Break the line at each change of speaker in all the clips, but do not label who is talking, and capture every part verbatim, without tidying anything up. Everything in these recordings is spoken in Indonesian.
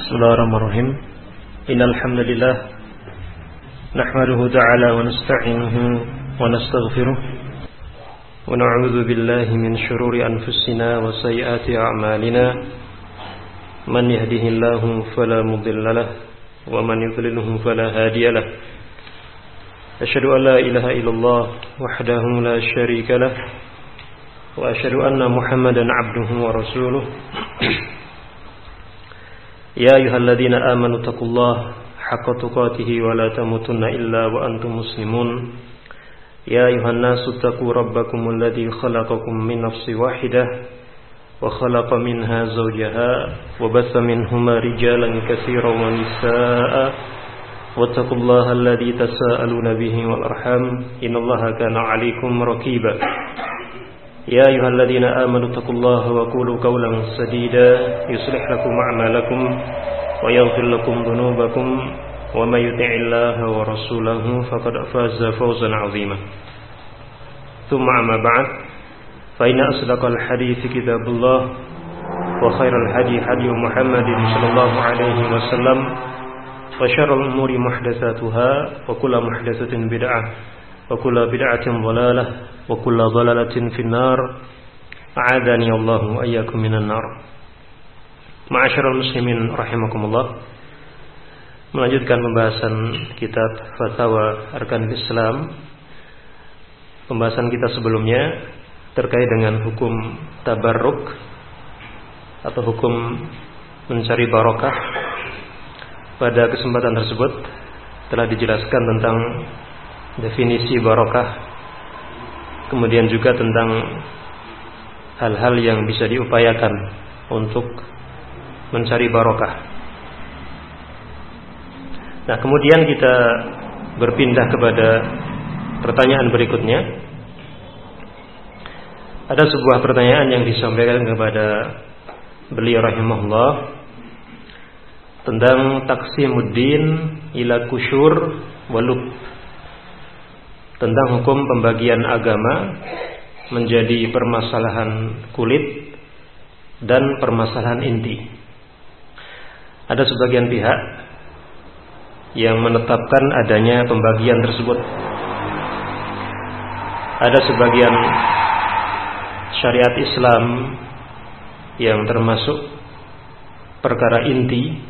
Bismillahirrahmanirrahim. Innal hamdalillah nahmaduhu ta'ala wa nasta'inuhu wa nastaghfiruh wa na'udzu billahi min shururi anfusina wa sayyiati a'malina. Man yahdihillahu fala mudilla lahu wa man yudlilhu fala hadiya lahu. Asyhadu an la ilaha illallah wahdahu la syarika lahu wa asyhadu anna Muhammadan 'abduhu wa rasuluh. Ya ayyuhalladzina amanu taqullaha haqqa tuqatih wa la tamutunna illa wa antum muslimun. Ya ayyuhan nasu taqu rabbakumul ladzi khalaqakum min nafsin wahidah wa khalaqa minha zawjaha wa batha minhuma rijalan katsiran wa nisaa'a wattaqullaha alladzi tasaaluna bihi wal arham innallaha kana 'alaikum raqiba. Ya ayyuhalladzina amanu taqullaha wa qulu qawlan sadida yuslih lakum a'malakum wa yaghfir lakum dhunubakum wa may yuti'illaha wa rasulahu faqad faza fawzan 'azima. Tsumma amma ba'd, fa inna asdaqal hadithi kitabullah wa khairal hadi hadi Muhammadin sallallahu alaihi wasallam wa syarrul umuri muhdatsatuha wa kullu muhdatsatin bid'ah wa kullu bid'atin dhalalah wa kullu dhalalatin finnar. A'adani Allah wa iyyakum minan nar. Ma'asyiral muslimin rahimakumullah. Melanjutkan pembahasan kitab Fatawa Arkanul Islam. Pembahasan kita sebelumnya terkait dengan hukum tabarruk atau hukum mencari barokah. Pada kesempatan tersebut telah dijelaskan tentang definisi barokah, kemudian juga tentang hal-hal yang bisa diupayakan untuk mencari barokah. Nah, kemudian kita berpindah kepada pertanyaan berikutnya. Ada sebuah pertanyaan yang disampaikan kepada beliau rahimahullah tentang taqsimuddin ila kusyur walub, tentang hukum pembagian agama menjadi permasalahan kulit dan permasalahan inti. Ada sebagian pihak yang menetapkan adanya pembagian tersebut. Ada sebagian syariat Islam yang termasuk perkara inti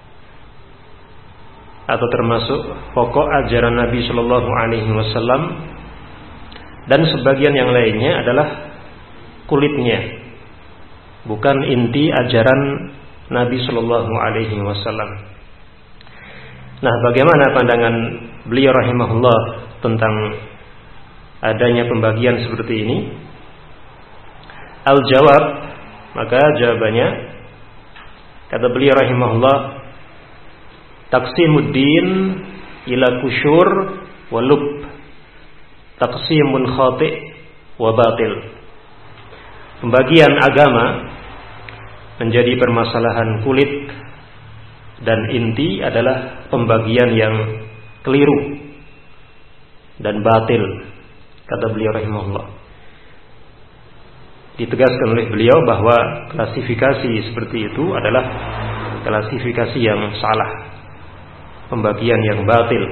atau termasuk pokok ajaran Nabi Shallallahu Alaihi Wasallam, dan sebagian yang lainnya adalah kulitnya, bukan inti ajaran Nabi Shallallahu Alaihi Wasallam. Nah, bagaimana pandangan beliau rahimahullah tentang adanya pembagian seperti ini? Al-jawab, maka jawabannya, kata beliau rahimahullah, taqsimuddin ila kusyur wa lub taqsimun khati' wa batil. Pembagian agama menjadi permasalahan kulit dan inti adalah pembagian yang keliru dan batil, kata beliau rahimahullah. Ditegaskan oleh beliau bahwa klasifikasi seperti itu adalah klasifikasi yang salah, pembagian yang batil.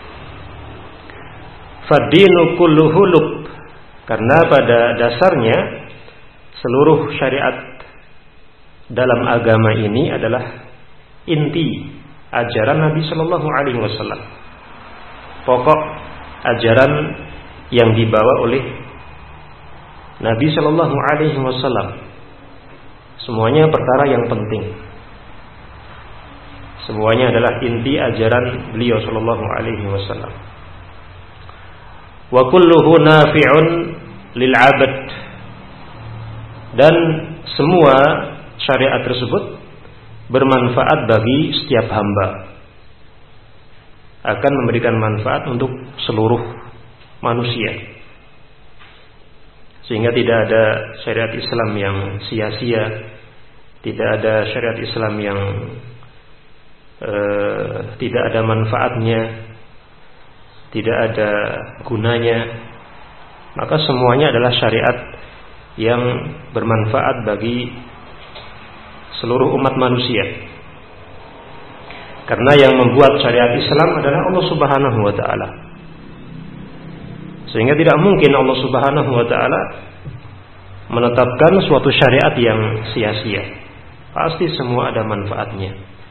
Fadinu kulluhu lub, karena pada dasarnya seluruh syariat dalam agama ini adalah inti ajaran Nabi Shallallahu Alaihi Wasallam, pokok ajaran yang dibawa oleh Nabi Shallallahu Alaihi Wasallam. Semuanya perkara yang penting, semuanya adalah inti ajaran beliau sallallahu alaihi wasallam. Wa kulluhu nafi'un lil 'abd, dan semua syariat tersebut bermanfaat bagi setiap hamba, akan memberikan manfaat untuk seluruh manusia, sehingga tidak ada syariat Islam yang sia-sia, tidak ada syariat Islam yang Uh, tidak ada manfaatnya, tidak ada gunanya. Maka semuanya adalah syariat yang bermanfaat bagi seluruh umat manusia. Karena yang membuat syariat Islam adalah Allah Subhanahu wa taala. Sehingga tidak mungkin Allah Subhanahu wa taala menetapkan suatu syariat yang sia-sia. Pasti semua ada manfaatnya.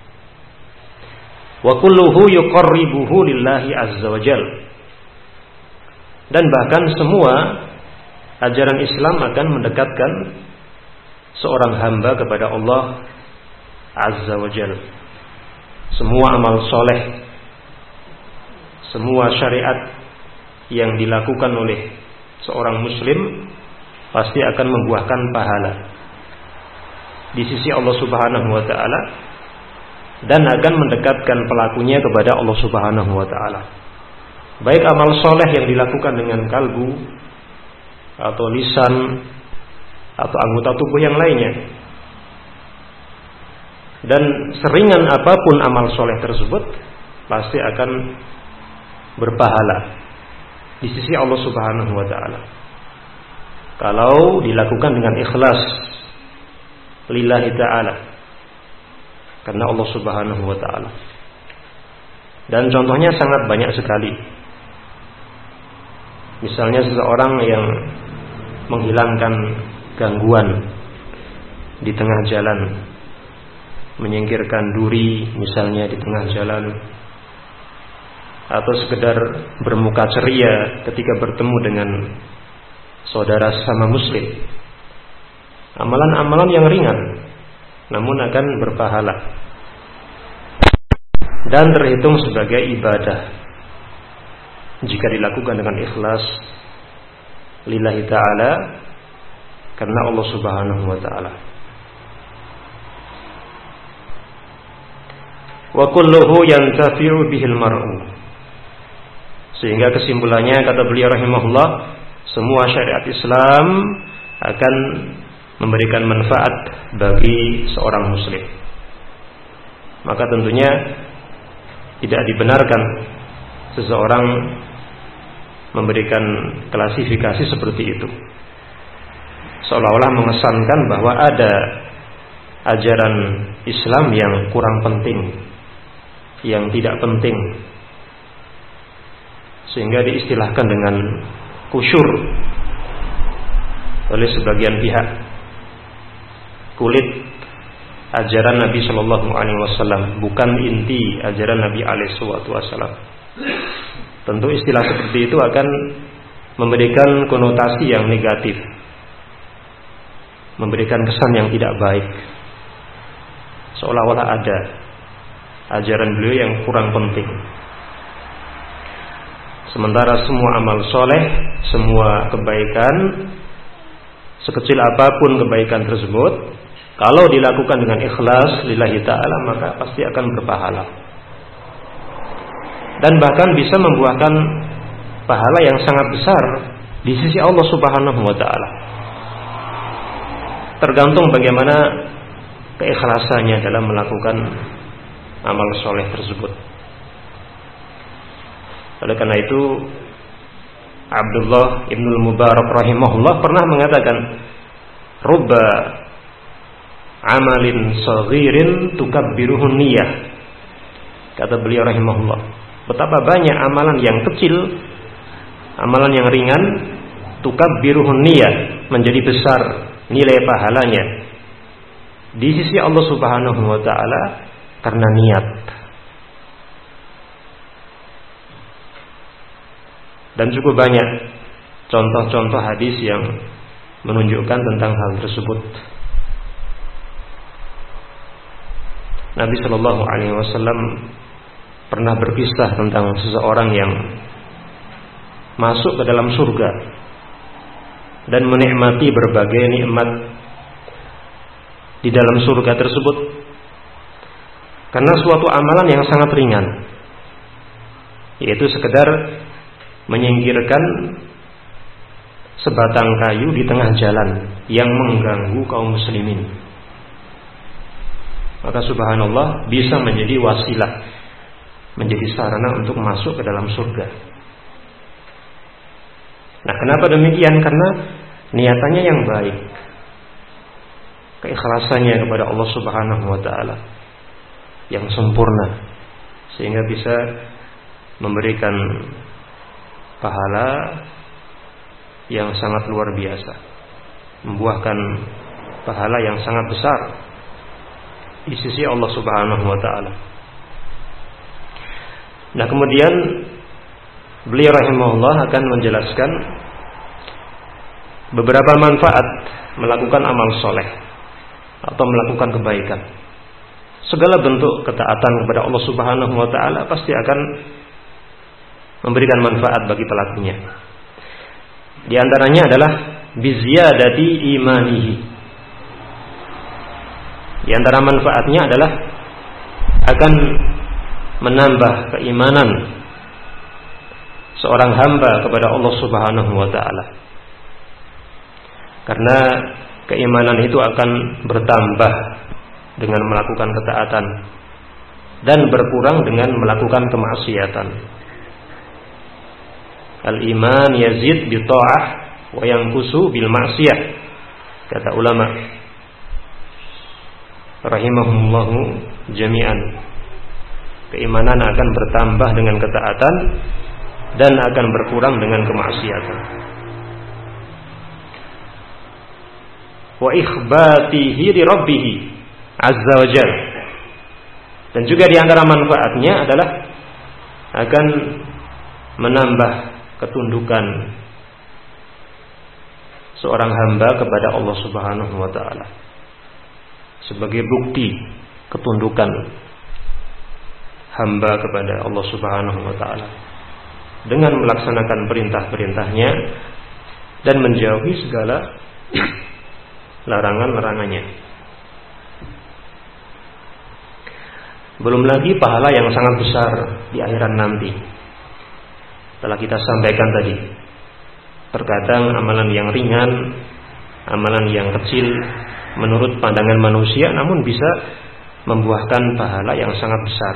Wa kulluhu yuqarribuhu lillahi azza wa jal. Dan bahkan semua ajaran Islam akan mendekatkan seorang hamba kepada Allah azza wa jal. Semua amal soleh, semua syariat yang dilakukan oleh seorang muslim pasti akan membuahkan pahala di sisi Allah Subhanahu wa taala dan akan mendekatkan pelakunya kepada Allah Subhanahu wa taala. Baik amal soleh yang dilakukan dengan kalbu atau lisan atau anggota tubuh yang lainnya. Dan seringan apapun amal soleh tersebut pasti akan berpahala di sisi Allah Subhanahu wa taala. Kalau dilakukan dengan ikhlas lillahi ta'ala, karena Allah Subhanahu wa ta'ala. Dan contohnya sangat banyak sekali. Misalnya seseorang yang menghilangkan gangguan di tengah jalan, menyingkirkan duri misalnya di tengah jalan, atau sekedar bermuka ceria ketika bertemu dengan saudara sesama muslim. Amalan-amalan yang ringan namun akan berpahala dan terhitung sebagai ibadah jika dilakukan dengan ikhlas lillahi ta'ala, karena Allah Subhanahu wa ta'ala. Wa kulluhu yantafi'u bihil mar'u. Sehingga kesimpulannya, kata beliau rahimahullah, semua syariat Islam akan memberikan manfaat bagi seorang muslim. Maka tentunya tidak dibenarkan seseorang memberikan klasifikasi seperti itu, seolah-olah mengesankan bahwa ada ajaran Islam yang kurang penting, yang tidak penting, sehingga diistilahkan dengan kusyur oleh sebagian pihak. Kulit ajaran Nabi Shallallahu Alaihi Wasallam, bukan inti ajaran Nabi Alaihi Wasallam. Tentu istilah seperti itu akan memberikan konotasi yang negatif, memberikan kesan yang tidak baik, seolah-olah ada ajaran beliau yang kurang penting. Sementara semua amal soleh, semua kebaikan, sekecil apapun kebaikan tersebut, kalau dilakukan dengan ikhlas lillahi ta'ala, maka pasti akan berpahala. Dan bahkan bisa membuahkan pahala yang sangat besar di sisi Allah Subhanahu wa ta'ala. Tergantung bagaimana keikhlasannya dalam melakukan amal soleh tersebut. Oleh karena itu, Abdullah Ibnul Mubarak rahimahullah pernah mengatakan, rubba amalin saghirin tukabbiruhun niyah. Kata beliau rahimahullah, betapa banyak amalan yang kecil, amalan yang ringan, tukabbiruhun niyah, menjadi besar nilai pahalanya di sisi Allah Subhanahu wa ta'ala karena niat. Dan cukup banyak contoh-contoh hadis yang menunjukkan tentang hal tersebut. Nabi Shallallahu Alaihi Wasallam pernah berkisah tentang seseorang yang masuk ke dalam surga dan menikmati berbagai nikmat di dalam surga tersebut karena suatu amalan yang sangat ringan, yaitu sekedar menyingkirkan sebatang kayu di tengah jalan yang mengganggu kaum muslimin. Maka subhanallah bisa menjadi wasilah, menjadi sarana untuk masuk ke dalam surga. Nah, kenapa demikian? Karena niatannya yang baik, keikhlasannya kepada Allah Subhanahu wa ta'ala yang sempurna. sehingga bisa memberikan pahala yang sangat luar biasa, membuahkan pahala yang sangat besar di sisi Allah Subhanahu wa taala. Nah, kemudian beliau rahimahullah akan menjelaskan beberapa manfaat melakukan amal soleh atau melakukan kebaikan. Segala bentuk ketaatan kepada Allah Subhanahu wa taala pasti akan memberikan manfaat bagi pelakunya. Di antaranya adalah biziyadati imanihi. Di antara manfaatnya adalah akan menambah keimanan seorang hamba kepada Allah Subhanahu wa taala. Karena keimanan itu akan bertambah dengan melakukan ketaatan dan berkurang dengan melakukan kemaksiatan. Al-iman yazid bi ta'ah wa yanqusu bil ma'siyah, kata ulama rahimahumullahu jami'an. Keimanan akan bertambah dengan ketaatan dan akan berkurang dengan kemaksiatan. Wa ikhbatihi li rabbih azza wa jalla. Dan juga di antara manfaatnya adalah akan menambah ketundukan seorang hamba kepada Allah Subhanahu wa taala. Sebagai bukti ketundukan hamba kepada Allah Subhanahu wa taala dengan melaksanakan perintah-perintahnya dan menjauhi segala larangan-larangannya. Belum lagi pahala yang sangat besar di akhirat nanti. Telah kita sampaikan tadi, terkadang amalan yang ringan, amalan yang kecil menurut pandangan manusia, namun bisa membuahkan pahala yang sangat besar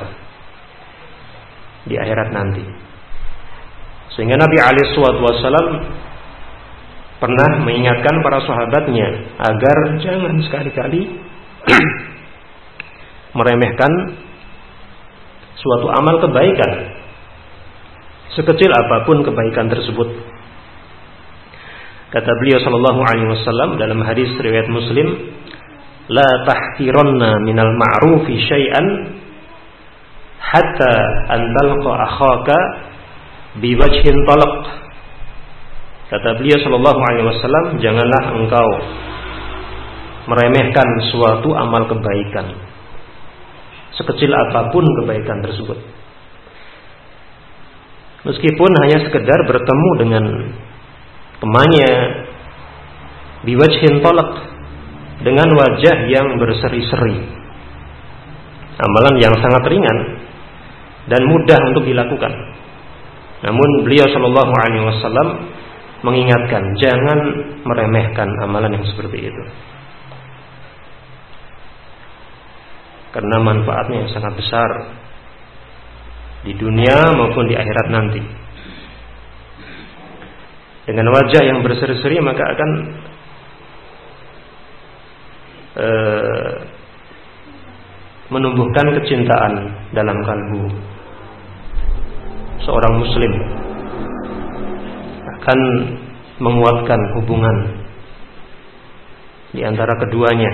di akhirat nanti. Sehingga Nabi alaihi wasallam pernah mengingatkan para sahabatnya agar jangan sekali-kali meremehkan suatu amal kebaikan, sekecil apapun kebaikan tersebut. Kata beliau sallallahu alaihi wasallam dalam hadis riwayat Muslim, la tahqiranna minal ma'rufi syai'an hatta an talqa akhaka biwajhin talaq. Kata beliau sallallahu alaihi wasallam, janganlah engkau meremehkan suatu amal kebaikan, sekecil apapun kebaikan tersebut, meskipun hanya sekedar bertemu dengan temannya biwajhin talaq, dengan wajah yang berseri-seri. Amalan yang sangat ringan dan mudah untuk dilakukan. Namun beliau sallallahu alaihi wasallam mengingatkan jangan meremehkan amalan yang seperti itu, karena manfaatnya yang sangat besar di dunia maupun di akhirat nanti. Dengan wajah yang berseri-seri maka akan uh, menumbuhkan kecintaan dalam kalbu seorang muslim, akan menguatkan hubungan di antara keduanya,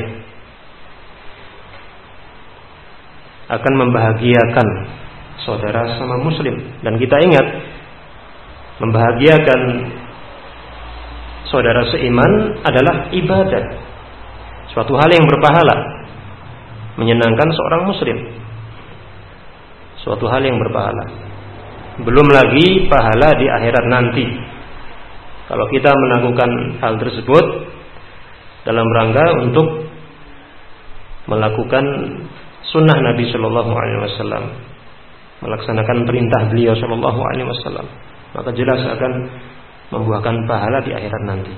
akan membahagiakan saudara sama muslim. Dan kita ingat, membahagiakan saudara seiman adalah ibadah, suatu hal yang berpahala. Menyenangkan seorang muslim, suatu hal yang berpahala. Belum lagi pahala di akhirat nanti, kalau kita melakukan hal tersebut dalam rangka untuk melakukan sunnah Nabi Shallallahu Alaihi Wasallam, melaksanakan perintah beliau Shallallahu Alaihi Wasallam, maka jelas akan membuahkan pahala di akhirat nanti.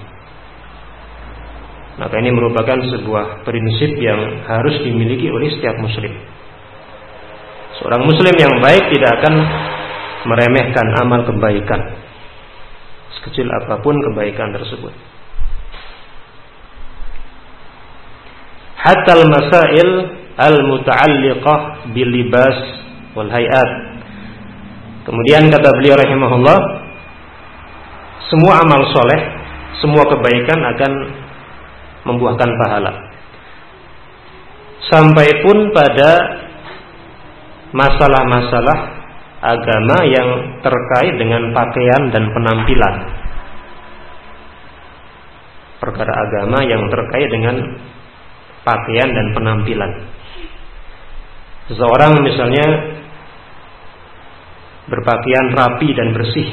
Maka ini merupakan sebuah prinsip yang harus dimiliki oleh setiap muslim. Seorang muslim yang baik tidak akan meremehkan amal kebaikan, sekecil apapun kebaikan tersebut. Hatta al-masail al-muta'alliqah bil libas wal hayat. Kemudian kata beliau rahimahullah, semua amal soleh, semua kebaikan akan membuahkan pahala. Sampai pun pada masalah-masalah agama yang terkait dengan pakaian dan penampilan. Perkara agama yang terkait dengan pakaian dan penampilan. Seseorang misalnya berpakaian rapi dan bersih.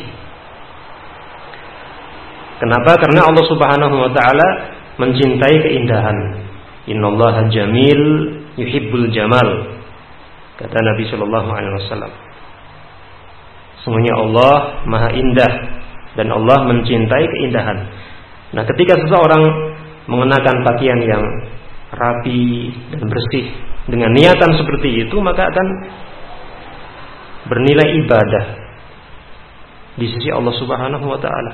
Kenapa? Karena Allah Subhanahu wa taala mencintai keindahan. Innallaha jamil yuhibbul jamal. Kata Nabi sallallahu alaihi wasallam. Sesungguhnya Allah Maha Indah dan Allah mencintai keindahan. Nah, ketika seseorang mengenakan pakaian yang rapi dan bersih dengan niatan seperti itu, maka akan bernilai ibadah di sisi Allah Subhanahu wa taala.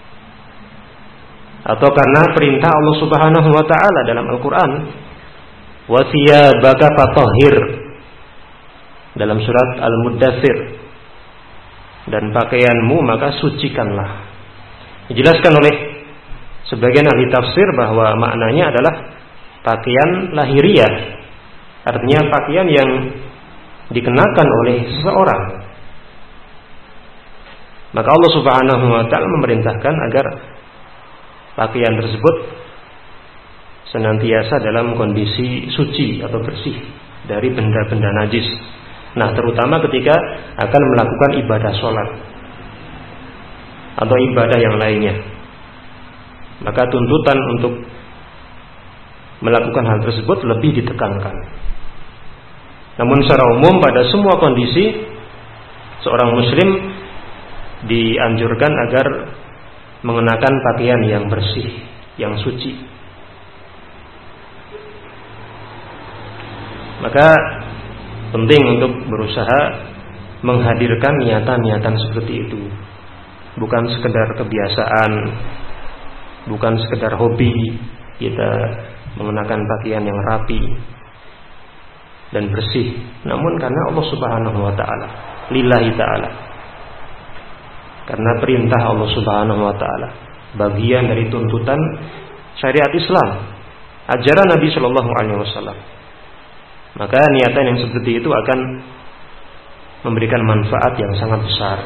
Atau karena perintah Allah Subhanahu wa taala dalam Al-Qur'an, "Wa thiyabaka fatahhir," dalam surat Al-Muddatsir, dan pakaianmu maka sucikanlah. Dijelaskan oleh sebagian ahli tafsir bahwa maknanya adalah pakaian lahiriah, artinya pakaian yang dikenakan oleh seseorang. Maka Allah Subhanahu wa taala memerintahkan agar pakaian tersebut senantiasa dalam kondisi suci atau bersih dari benda-benda najis. Nah, terutama ketika akan melakukan ibadah sholat atau ibadah yang lainnya, maka tuntutan untuk melakukan hal tersebut lebih ditekankan. Namun secara umum pada semua kondisi seorang muslim dianjurkan agar mengenakan pakaian yang bersih, yang suci. Maka penting untuk berusaha menghadirkan niatan-niatan seperti itu. Bukan sekedar kebiasaan, bukan sekedar hobi kita mengenakan pakaian yang rapi dan bersih, namun karena Allah Subhanahu wa taala, lillahi taala. Karena perintah Allah Subhanahu wa taala, bagian dari tuntutan syariat Islam, ajaran Nabi sallallahu alaihi wasallam. Maka niatan yang seperti itu akan memberikan manfaat yang sangat besar.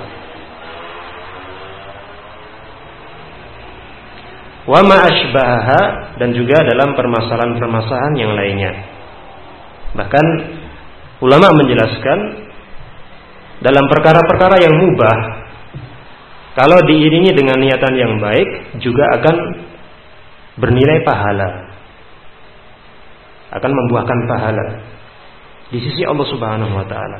Wa ma asbahaha, dan juga dalam permasalahan-permasalahan yang lainnya. Bahkan ulama menjelaskan dalam perkara-perkara yang mubah, kalau diiringi dengan niatan yang baik juga akan bernilai pahala, akan membuahkan pahala di sisi Allah Subhanahu wa taala.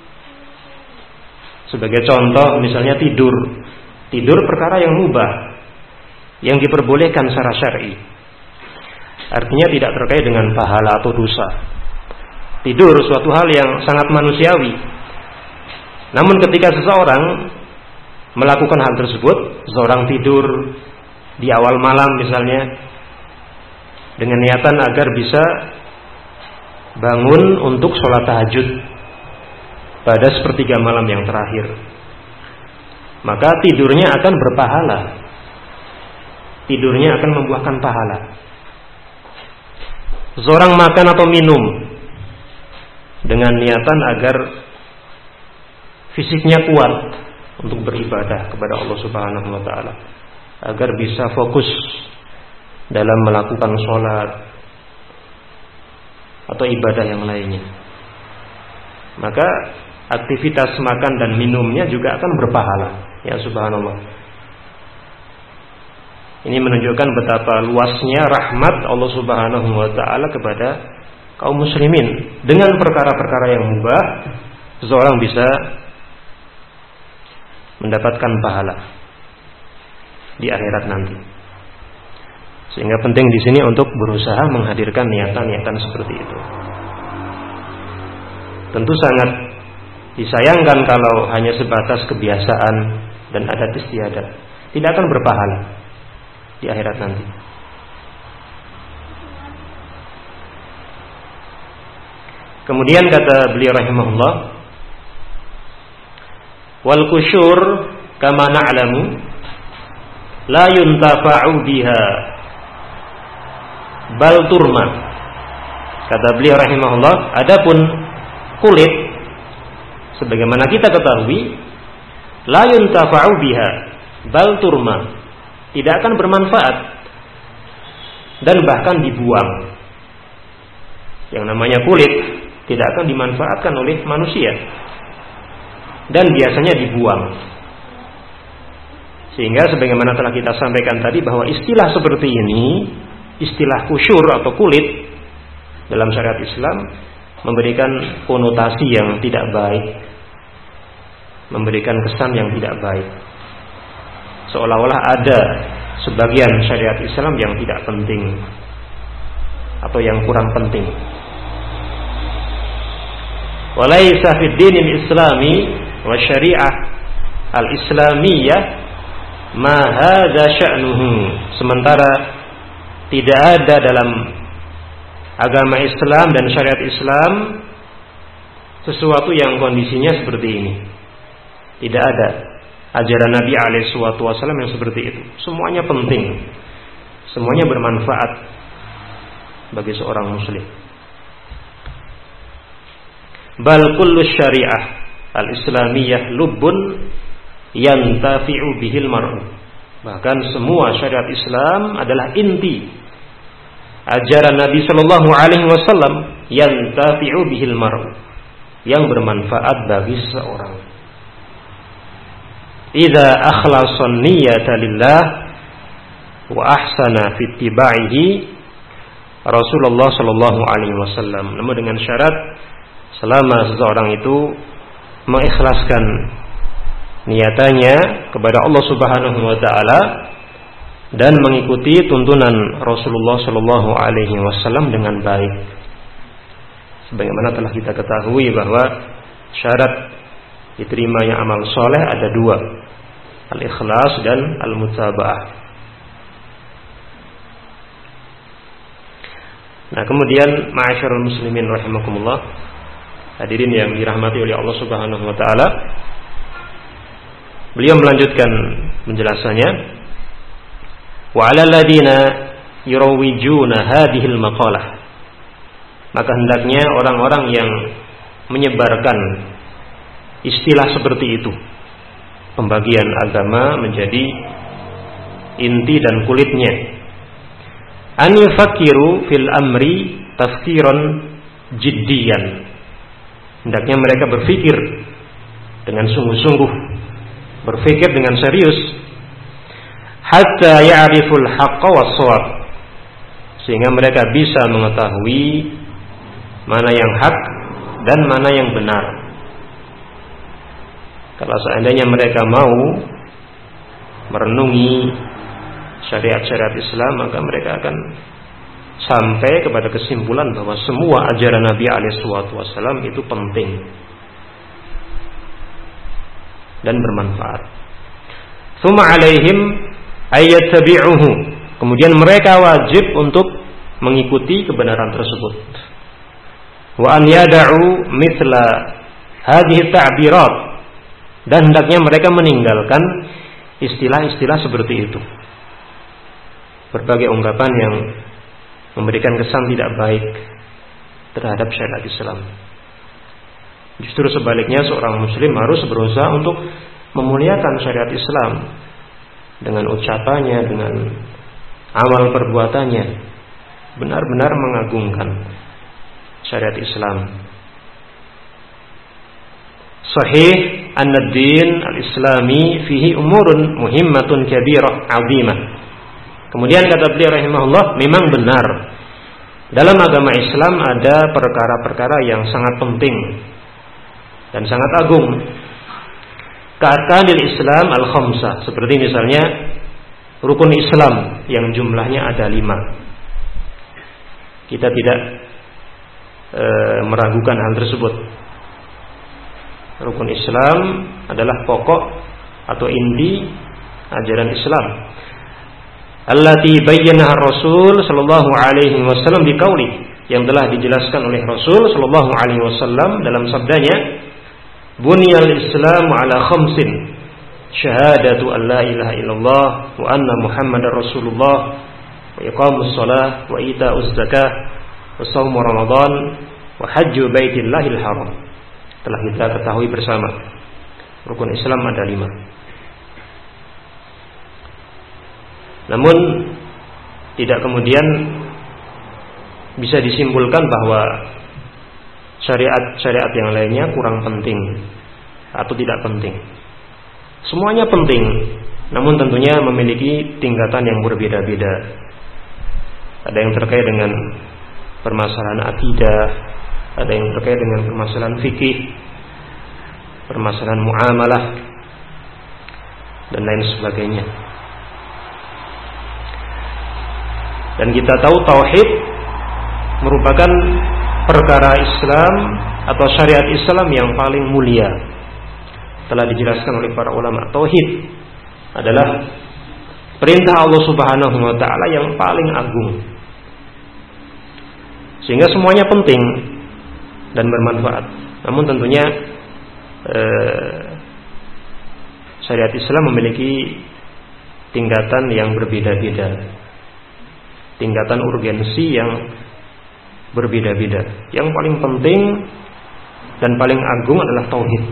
Sebagai contoh misalnya tidur. Tidur perkara yang mubah, yang diperbolehkan secara syar'i. Artinya tidak terkait dengan pahala atau dosa. Tidur suatu hal yang sangat manusiawi. Namun ketika seseorang melakukan hal tersebut, seseorang tidur di awal malam misalnya dengan niatan agar bisa bangun untuk sholat tahajud pada sepertiga malam yang terakhir, maka tidurnya akan berpahala. Tidurnya akan membuahkan pahala. Seorang makan atau minum dengan niatan agar fisiknya kuat untuk beribadah kepada Allah Subhanahu wa taala, agar bisa fokus dalam melakukan sholat atau ibadah yang lainnya, maka aktivitas makan dan minumnya juga akan berpahala. Ya subhanallah. Ini menunjukkan betapa luasnya rahmat Allah Subhanahu wa taala kepada kaum muslimin. Dengan perkara-perkara yang mubah, seseorang bisa mendapatkan pahala di akhirat nanti. Sehingga penting di sini untuk berusaha menghadirkan niatan-niatan seperti itu. Tentu sangat disayangkan kalau hanya sebatas kebiasaan dan adat istiadat, tidak akan berpahala di akhirat nanti. Kemudian kata beliau rahimahullah, wal kusyur kama na'lamu la yuntafa'u biha bal turma. Kata beliau rahimahullah, adapun kulit sebagaimana kita ketahui, la yuntafa'u biha bal turma, tidak akan bermanfaat dan bahkan dibuang. Yang namanya kulit tidak akan dimanfaatkan oleh manusia dan biasanya dibuang. Sehingga sebagaimana telah kita sampaikan tadi bahwa istilah seperti ini, istilah kusyur atau kulit dalam syariat Islam memberikan konotasi yang tidak baik, memberikan kesan yang tidak baik, seolah-olah ada sebagian syariat Islam yang tidak penting atau yang kurang penting. Walaysa fid dinil islami wa syariah al-islamiyah ma hadza sya'nuhu. Sementara tidak ada dalam agama Islam dan syariat Islam sesuatu yang kondisinya seperti ini. Tidak ada ajaran Nabi alaihi wasallam yang seperti itu. Semuanya penting, semuanya bermanfaat bagi seorang muslim. Bal kullu syariah al-islamiyah lubbun yantafi'u bihil mar'u. Bahkan semua syariat Islam adalah inti ajaran Nabi sallallahu alaihi wasallam, yantafi'u bihil mar'u, yang bermanfaat bagi seseorang. Idza akhlasa niyyata lillah wa ahsana fi ittiba'ihi Rasulullah sallallahu alaihi wasallam. Namun dengan syarat selama seseorang itu mengikhlaskan niatannya kepada Allah Subhanahu wa taala dan mengikuti tuntunan Rasulullah sallallahu alaihi wasallam dengan baik. Sebagaimana telah kita ketahui bahwa syarat diterimanya amal soleh ada dua, al-ikhlas dan al-mutaba'ah. Nah, kemudian ma'asyiral muslimin rahimakumullah, hadirin yang dirahmati oleh Allah Subhanahu wa taala, beliau melanjutkan penjelasannya, wa 'alal ladina yurawwijuna hadhil maqalah. Maka hendaknya orang-orang yang menyebarkan istilah seperti itu, pembagian agama menjadi inti dan kulitnya, an yufakiru fil amri tafkiran jiddiyan. Hendaknya mereka berpikir dengan sungguh-sungguh, berpikir dengan serius, hatta ya'riful haqqa was-shawab, sehingga mereka bisa mengetahui mana yang hak dan mana yang benar. Kalau seandainya mereka mau merenungi syariat-syariat Islam, maka mereka akan sampai kepada kesimpulan bahwa semua ajaran Nabi alaihi wasallam itu penting dan bermanfaat. Tsumma 'alaihim ayyattabi'uhu. Kemudian mereka wajib untuk mengikuti kebenaran tersebut. Wa an yada'u mithla hadhihi ta'birat. Dan hendaknya mereka meninggalkan istilah-istilah seperti itu, berbagai ungkapan yang memberikan kesan tidak baik terhadap syariat Islam. Justru sebaliknya, seorang muslim harus berusaha untuk memuliakan syariat Islam dengan ucapannya, dengan amal perbuatannya, benar-benar mengagungkan syariat Islam. Sahih anna ad-din al-islami fihi umurun muhimmatun kabirah 'azimah. Kemudian kata beliau rahimahullah, memang benar dalam agama Islam ada perkara-perkara yang sangat penting dan sangat agung. Ka'arkanil Islam al-khamsah, seperti misalnya rukun Islam yang jumlahnya ada lima. Kita tidak e, meragukan hal tersebut. Rukun Islam adalah pokok atau inti ajaran Islam. Allati bayyanaha Rasul sallallahu alaihi wasallam biqauli, yang telah dijelaskan oleh Rasul sallallahu alaihi wasallam dalam sabdanya, Bunyal Islam ala khamsin, syahadatu an la ilaha illallah wa anna Muhammadar Rasulullah, wa iqamus shalah, wa ita'uz zakah, wa shaum Ramadan, wa hajju baitillahil haram. Telah kita ketahui bersama, rukun Islam ada lima. Namun tidak kemudian bisa disimpulkan bahwa syariat-syariat yang lainnya kurang penting atau tidak penting. Semuanya penting, namun tentunya memiliki tingkatan yang berbeda-beda. Ada yang terkait dengan permasalahan akidah, ada yang terkait dengan permasalahan fikih, permasalahan muamalah, dan lain sebagainya. Dan kita tahu tauhid merupakan perkara Islam atau syariat Islam yang paling mulia. Telah dijelaskan oleh para ulama, tauhid adalah perintah Allah Subhanahu wa taala yang paling agung. Sehingga semuanya penting dan bermanfaat. Namun tentunya eh, syariat Islam memiliki tingkatan yang berbeda-beda, tingkatan urgensi yang berbeda-beda. Yang paling penting dan paling agung adalah tauhid,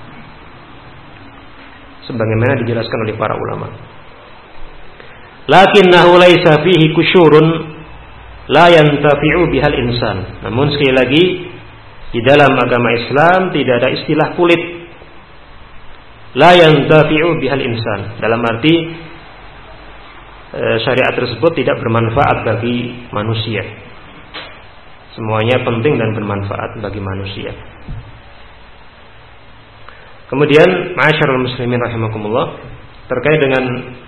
sebagaimana dijelaskan oleh para ulama. Lakinnahu laisa fihi kusyurun la yantafi'u bihal insan. Namun sekali lagi, di dalam agama Islam tidak ada istilah kulit. La yantafi'u bihal insan, dalam arti e, syariat tersebut tidak bermanfaat bagi manusia. Semuanya penting dan bermanfaat bagi manusia. Kemudian, ma'asyiral muslimin rahimakumullah, terkait dengan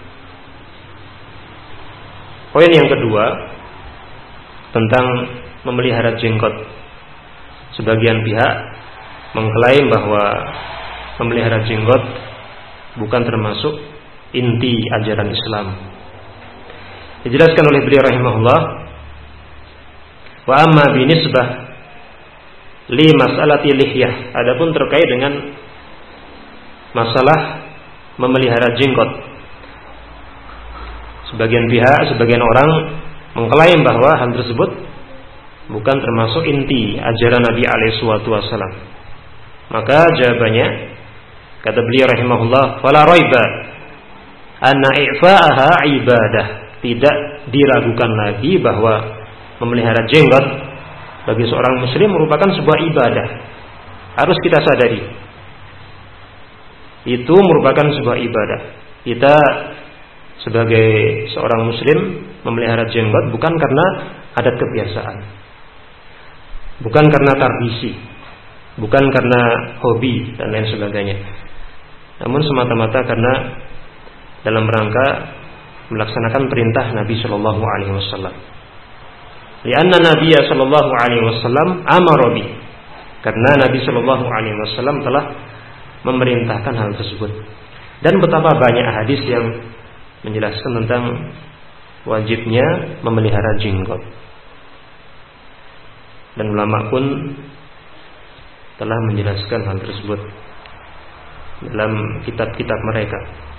poin yang kedua tentang memelihara jenggot. Sebagian pihak mengklaim bahwa memelihara jenggot bukan termasuk inti ajaran Islam. Dijelaskan oleh beliau rahimahullah, wa amma binisbah li mas'alati lihyah, adapun terkait dengan masalah memelihara jenggot, sebagian pihak, sebagian orang mengklaim bahwa hal tersebut bukan termasuk inti ajaran Nabi alaihi wasallam. Maka jawabannya, kata beliau rahimahullah, fala raiba anna i'fa'aha ibadah, tidak diragukan lagi bahwa memelihara jenggot bagi seorang muslim merupakan sebuah ibadah. Harus kita sadari, itu merupakan sebuah ibadah. Kita sebagai seorang muslim memelihara jenggot bukan karena adat kebiasaan, bukan karena tradisi, bukan karena hobi dan lain sebagainya, namun semata-mata karena dalam rangka melaksanakan perintah Nabi Shallallahu Alaihi Wasallam. Lianna Nabi Shallallahu Alaihi Wasallam amara bi, karena Nabi Shallallahu Alaihi Wasallam telah memerintahkan hal tersebut. Dan betapa banyak hadis yang menjelaskan tentang wajibnya memelihara jenggot. Dan ulama pun telah menjelaskan hal tersebut dalam kitab-kitab mereka.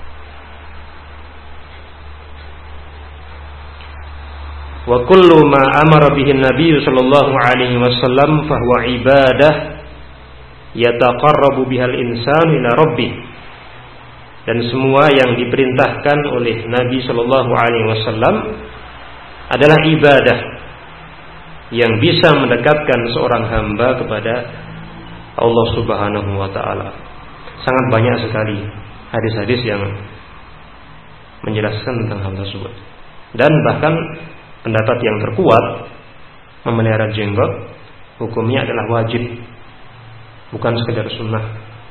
Wa kullu ma amara bihi Nabi sallallahu alaihi wasallam fa huwa ibadah yataqarrabu bihal insanu ila rabbih. Dan semua yang diperintahkan oleh Nabi sallallahu alaihi wasallam adalah ibadah yang bisa mendekatkan seorang hamba kepada Allah Subhanahu wa taala. Sangat banyak sekali hadis-hadis yang menjelaskan tentang hal tersebut. Dan bahkan pendapat yang terkuat, memelihara jenggot hukumnya adalah wajib, bukan sekedar sunnah.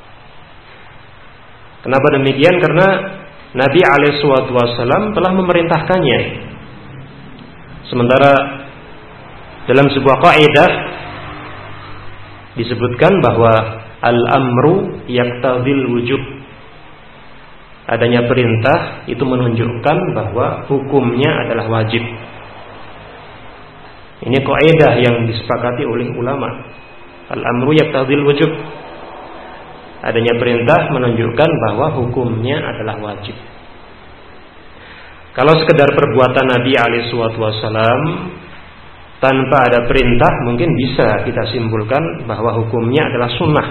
Kenapa demikian? Karena Nabi alaihi wasallam telah memerintahkannya. Sementara dalam sebuah kaidah disebutkan bahwa al-amru yaqtadil wujub. Adanya perintah itu menunjukkan bahwa hukumnya adalah wajib. Ini kaidah yang disepakati oleh ulama. Al-amru yaqtadil wujub. adanya perintah menunjukkan bahwa hukumnya adalah wajib. Kalau sekedar perbuatan Nabi alaihi wasallam tanpa ada perintah, mungkin bisa kita simpulkan bahwa hukumnya adalah sunnah,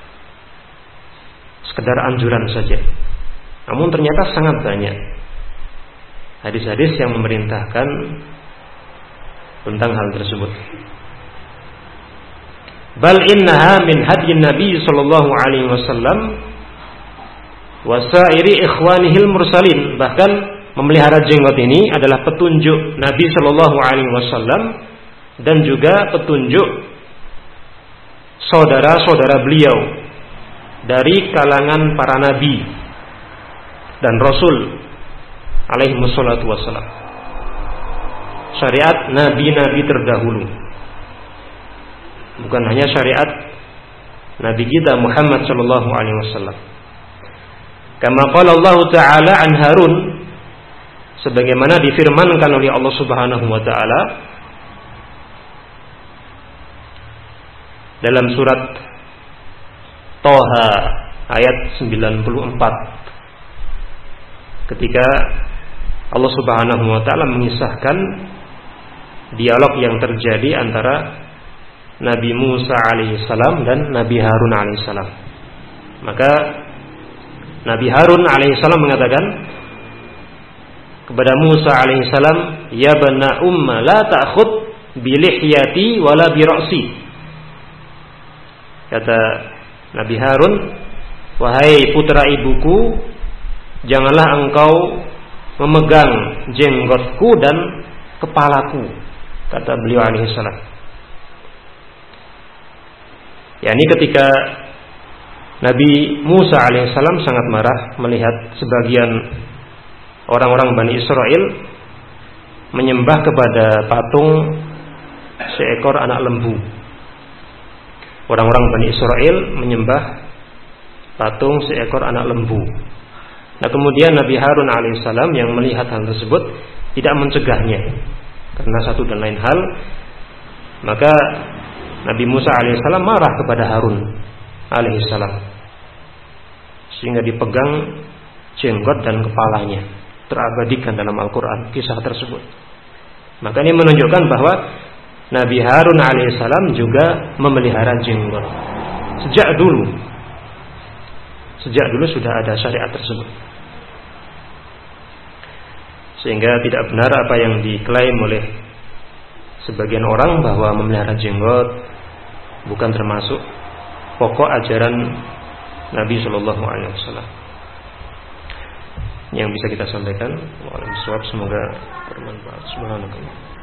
sekedar anjuran saja. Namun ternyata sangat banyak hadis-hadis yang memerintahkan tentang hal tersebut. Bal innaha min hadyin Nabi sallallahu alaihi wasallam wa sa'iri ikhwanihil mursalin. Bahkan memelihara jenggot ini adalah petunjuk Nabi sallallahu alaihi wasallam dan juga petunjuk saudara-saudara beliau dari kalangan para nabi dan rasul alaihi wassalatu wassalam. Syariat nabi-nabi terdahulu, bukan hanya syariat Nabi kita Muhammad sallallahu alaihi wasallam. Kama qala Allah Ta'ala an Harun, sebagaimana difirmankan oleh Allah Subhanahu wa taala dalam surat Toha ayat sembilan puluh empat, ketika Allah Subhanahu wa taala mengisahkan dialog yang terjadi antara Nabi Musa alaihissalam dan Nabi Harun alaihissalam. Maka Nabi Harun alaihissalam mengatakan kepada Musa alaihissalam, "Ya bana umma la ta'khud bi lihyati wala bi ra'si." Kata Nabi Harun, "Wahai putra ibuku, janganlah engkau memegang jenggotku dan kepalaku," kata beliau alaihissalam. yakni ketika Nabi Musa alaihissalam sangat marah melihat sebagian orang-orang Bani Israel menyembah kepada patung seekor anak lembu. Orang-orang Bani Israel menyembah patung seekor anak lembu. Nah, kemudian Nabi Harun alaihissalam yang melihat hal tersebut tidak mencegahnya karena satu dan lain hal. Maka Nabi Musa alaihissalam marah kepada Harun alaihissalam sehingga dipegang jenggot dan kepalanya. Terabadikan dalam Al-Quran kisah tersebut. Maka ini menunjukkan bahwa Nabi Harun alaihissalam juga memelihara jenggot sejak dulu. Sejak dulu sudah ada syariat tersebut. Sehingga tidak benar apa yang diklaim oleh sebagian orang bahwa memelihara jenggot bukan termasuk pokok ajaran Nabi Shallallahu Alaihi Wasallam. Yang bisa kita sampaikan, semoga bermanfaat. Subhanallah.